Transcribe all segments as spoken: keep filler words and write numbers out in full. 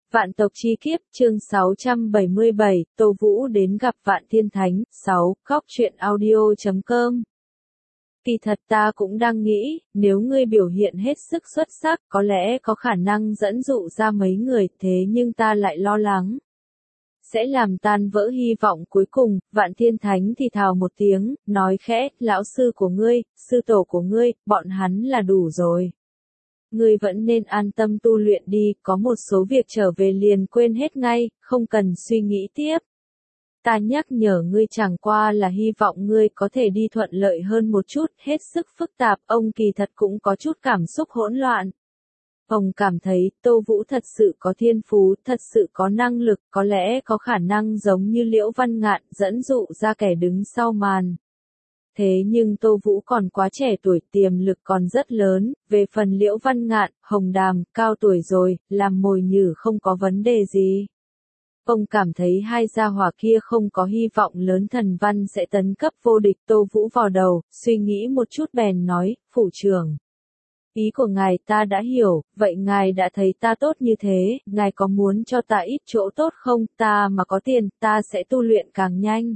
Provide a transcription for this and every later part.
Vạn tộc chi kiếp, chương sáu trăm bảy mươi bảy, Tô Vũ đến gặp Vạn Thiên Thánh, sáu, góc truyện audio chấm com. Kỳ thật ta cũng đang nghĩ, nếu ngươi biểu hiện hết sức xuất sắc, có lẽ có khả năng dẫn dụ ra mấy người, thế nhưng ta lại lo lắng. Sẽ làm tan vỡ hy vọng cuối cùng. Vạn Thiên Thánh thì thào một tiếng, nói khẽ, lão sư của ngươi, sư tổ của ngươi, bọn hắn là đủ rồi. Ngươi vẫn nên an tâm tu luyện đi, có một số việc trở về liền quên hết ngay, không cần suy nghĩ tiếp. Ta nhắc nhở ngươi chẳng qua là hy vọng ngươi có thể đi thuận lợi hơn một chút, hết sức phức tạp, ông kỳ thật cũng có chút cảm xúc hỗn loạn. Ông cảm thấy, Tô Vũ thật sự có thiên phú, thật sự có năng lực, có lẽ có khả năng giống như Liễu Văn Ngạn, dẫn dụ ra kẻ đứng sau màn. Thế nhưng Tô Vũ còn quá trẻ tuổi, tiềm lực còn rất lớn, về phần Liễu Văn Ngạn, Hồng Đàm, cao tuổi rồi, làm mồi nhử không có vấn đề gì. Ông cảm thấy hai gia hỏa kia không có hy vọng lớn, thần văn sẽ tấn cấp vô địch. Tô Vũ vào đầu, suy nghĩ một chút bèn nói, phủ trưởng. Ý của ngài ta đã hiểu, vậy ngài đã thấy ta tốt như thế, ngài có muốn cho ta ít chỗ tốt không? Ta mà có tiền, ta sẽ tu luyện càng nhanh.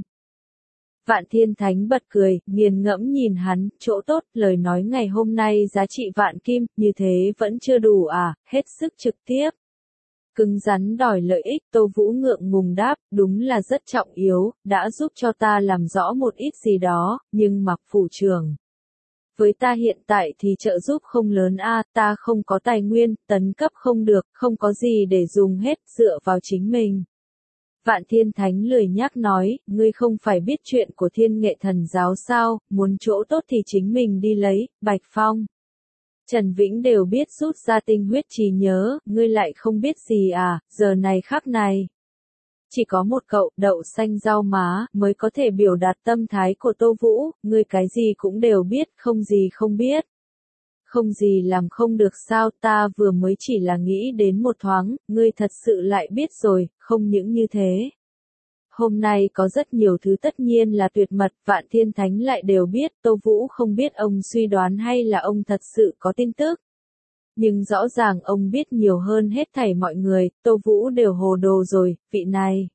Vạn Thiên Thánh bật cười, nghiền ngẫm nhìn hắn, chỗ tốt, lời nói ngày hôm nay giá trị vạn kim, như thế vẫn chưa đủ à, hết sức trực tiếp. Cứng rắn đòi lợi ích. Tô Vũ ngượng ngùng đáp, đúng là rất trọng yếu, đã giúp cho ta làm rõ một ít gì đó, nhưng mặc phủ trưởng. Với ta hiện tại thì trợ giúp không lớn a, ta không có tài nguyên, tấn cấp không được, không có gì để dùng hết, dựa vào chính mình. Vạn Thiên Thánh lười nhắc nói, ngươi không phải biết chuyện của Thiên Nghệ Thần Giáo sao, muốn chỗ tốt thì chính mình đi lấy. Bạch Phong, Trần Vĩnh đều biết rút ra tinh huyết trí nhớ, ngươi lại không biết gì à, giờ này khắc này. Chỉ có một cậu, đậu xanh rau má, mới có thể biểu đạt tâm thái của Tô Vũ, ngươi cái gì cũng đều biết, không gì không biết. Không gì làm không được sao, ta vừa mới chỉ là nghĩ đến một thoáng, ngươi thật sự lại biết rồi, không những như thế. Hôm nay có rất nhiều thứ tất nhiên là tuyệt mật, Vạn Thiên Thánh lại đều biết, Tô Vũ không biết ông suy đoán hay là ông thật sự có tin tức. Nhưng rõ ràng ông biết nhiều hơn hết thảy mọi người, Tô Vũ đều hồ đồ rồi, vị này.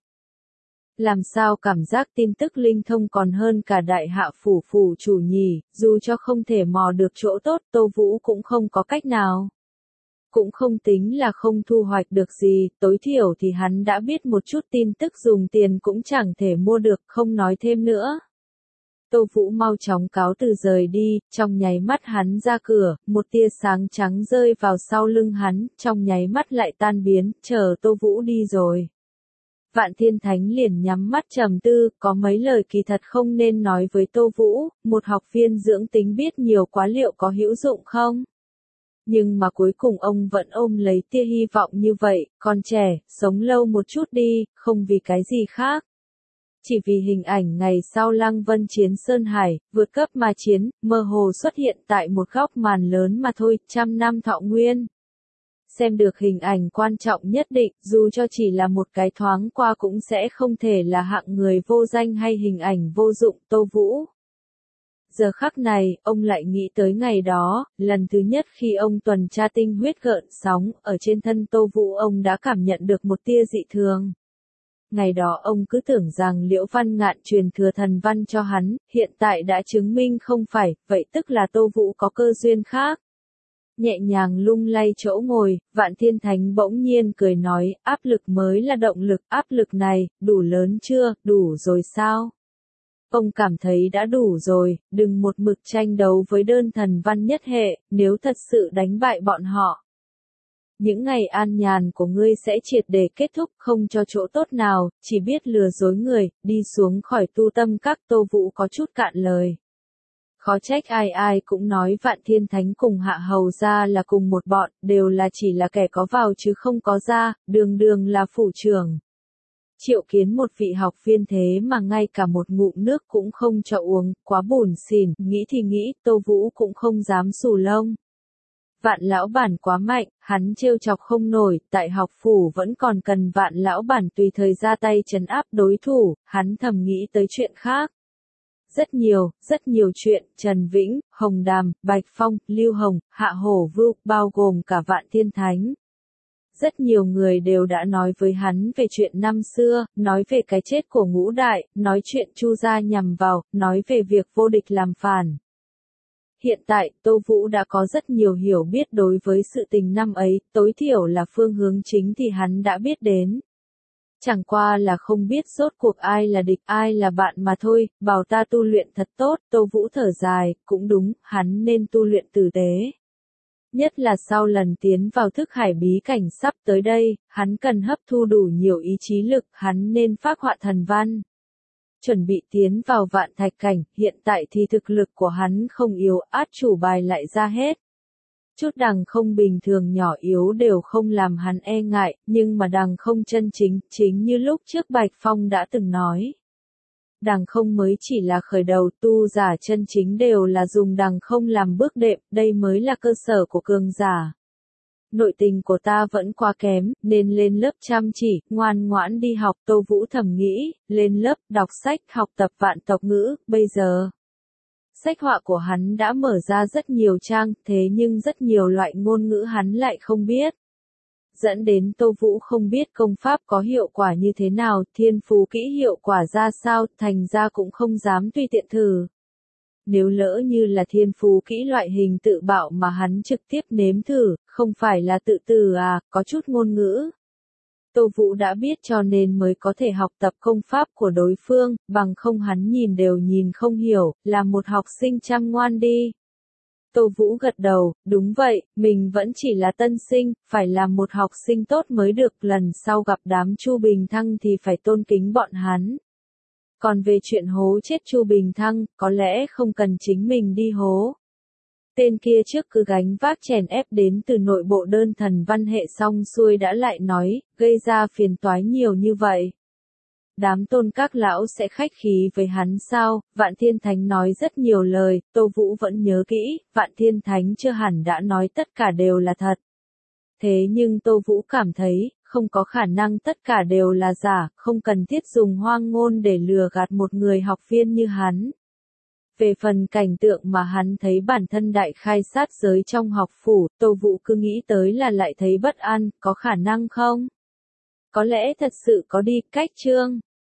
Làm sao cảm giác tin tức linh thông còn hơn cả đại hạ phủ phủ chủ nhỉ, dù cho không thể mò được chỗ tốt, Tô Vũ cũng không có cách nào. Cũng không tính là không thu hoạch được gì, tối thiểu thì hắn đã biết một chút tin tức dùng tiền cũng chẳng thể mua được, không nói thêm nữa. Tô Vũ mau chóng cáo từ rời đi, trong nháy mắt hắn ra cửa, một tia sáng trắng rơi vào sau lưng hắn, trong nháy mắt lại tan biến, chờ Tô Vũ đi rồi. Vạn Thiên Thánh liền nhắm mắt trầm tư, có mấy lời kỳ thật không nên nói với Tô Vũ, một học viên dưỡng tính biết nhiều quá liệu có hữu dụng không? Nhưng mà cuối cùng ông vẫn ôm lấy tia hy vọng như vậy, con trẻ, sống lâu một chút đi, không vì cái gì khác. Chỉ vì hình ảnh ngày sau Lăng Vân chiến Sơn Hải, vượt cấp mà chiến, mơ hồ xuất hiện tại một góc màn lớn mà thôi, trăm năm thọ nguyên. Xem được hình ảnh quan trọng nhất định, dù cho chỉ là một cái thoáng qua cũng sẽ không thể là hạng người vô danh hay hình ảnh vô dụng. Tô Vũ. Giờ khắc này, ông lại nghĩ tới ngày đó, lần thứ nhất khi ông tuần tra tinh huyết gợn sóng, ở trên thân Tô Vũ ông đã cảm nhận được một tia dị thường. Ngày đó ông cứ tưởng rằng Liễu Văn Ngạn truyền thừa thần văn cho hắn, hiện tại đã chứng minh không phải, vậy tức là Tô Vũ có cơ duyên khác. Nhẹ nhàng lung lay chỗ ngồi, Vạn Thiên Thánh bỗng nhiên cười nói, áp lực mới là động lực, áp lực này, đủ lớn chưa, đủ rồi sao? Ông cảm thấy đã đủ rồi, đừng một mực tranh đấu với đơn thần văn nhất hệ, nếu thật sự đánh bại bọn họ. Những ngày an nhàn của ngươi sẽ triệt để kết thúc, không cho chỗ tốt nào, chỉ biết lừa dối người, đi xuống khỏi tu tâm các. Tô Vũ có chút cạn lời. Khó trách ai ai cũng nói Vạn Thiên Thánh cùng Hạ Hầu gia là cùng một bọn, đều là chỉ là kẻ có vào chứ không có ra, đường đường là phủ trưởng. Triệu kiến một vị học viên thế mà ngay cả một ngụm nước cũng không cho uống, quá buồn xỉn, nghĩ thì nghĩ, Tô Vũ cũng không dám xù lông. Vạn lão bản quá mạnh, hắn trêu chọc không nổi, tại học phủ vẫn còn cần Vạn lão bản tùy thời ra tay trấn áp đối thủ, hắn thầm nghĩ tới chuyện khác. Rất nhiều, rất nhiều chuyện, Trần Vĩnh, Hồng Đàm, Bạch Phong, Lưu Hồng, Hạ Hổ Vưu, bao gồm cả Vạn Thiên Thánh. Rất nhiều người đều đã nói với hắn về chuyện năm xưa, nói về cái chết của Ngũ Đại, nói chuyện Chu gia nhằm vào, nói về việc vô địch làm phản. Hiện tại, Tô Vũ đã có rất nhiều hiểu biết đối với sự tình năm ấy, tối thiểu là phương hướng chính thì hắn đã biết đến. Chẳng qua là không biết rốt cuộc ai là địch ai là bạn mà thôi, bảo ta tu luyện thật tốt, Tô Vũ thở dài, cũng đúng, hắn nên tu luyện tử tế. Nhất là sau lần tiến vào thức hải bí cảnh sắp tới đây, hắn cần hấp thu đủ nhiều ý chí lực, hắn nên phác họa thần văn. Chuẩn bị tiến vào vạn thạch cảnh, hiện tại thì thực lực của hắn không yếu, át chủ bài lại ra hết. Chút đằng không bình thường nhỏ yếu đều không làm hắn e ngại, nhưng mà đằng không chân chính, chính như lúc trước Bạch Phong đã từng nói. Đằng không mới chỉ là khởi đầu, tu giả chân chính đều là dùng đằng không làm bước đệm, đây mới là cơ sở của cường giả. Nội tình của ta vẫn quá kém, nên lên lớp chăm chỉ, ngoan ngoãn đi học. Tô Vũ thầm nghĩ, lên lớp, đọc sách, học tập vạn tộc ngữ, bây giờ. Sách họa của hắn đã mở ra rất nhiều trang, thế nhưng rất nhiều loại ngôn ngữ hắn lại không biết. Dẫn đến Tô Vũ không biết công pháp có hiệu quả như thế nào, thiên phú kỹ hiệu quả ra sao, thành ra cũng không dám tùy tiện thử. Nếu lỡ như là thiên phú kỹ loại hình tự bạo mà hắn trực tiếp nếm thử, không phải là tự tử à, có chút ngôn ngữ. Tô Vũ đã biết cho nên mới có thể học tập công pháp của đối phương, bằng không hắn nhìn đều nhìn không hiểu, là một học sinh chăm ngoan đi. Tô Vũ gật đầu, đúng vậy, mình vẫn chỉ là tân sinh, phải là một học sinh tốt mới được, lần sau gặp đám Chu Bình Thăng thì phải tôn kính bọn hắn. Còn về chuyện hố chết Chu Bình Thăng, có lẽ không cần chính mình đi hố. Tên kia trước cứ gánh vác chèn ép đến từ nội bộ đơn thần văn hệ xong xuôi đã lại nói, gây ra phiền toái nhiều như vậy. Đám Tôn các lão sẽ khách khí với hắn sao? Vạn Thiên Thánh nói rất nhiều lời, Tô Vũ vẫn nhớ kỹ, Vạn Thiên Thánh chưa hẳn đã nói tất cả đều là thật. Thế nhưng Tô Vũ cảm thấy, không có khả năng tất cả đều là giả, không cần thiết dùng hoang ngôn để lừa gạt một người học viên như hắn. Về phần cảnh tượng mà hắn thấy bản thân đại khai sát giới trong học phủ, Tô Vũ cứ nghĩ tới là lại thấy bất an, có khả năng không? Có lẽ thật sự có đi, cách chương.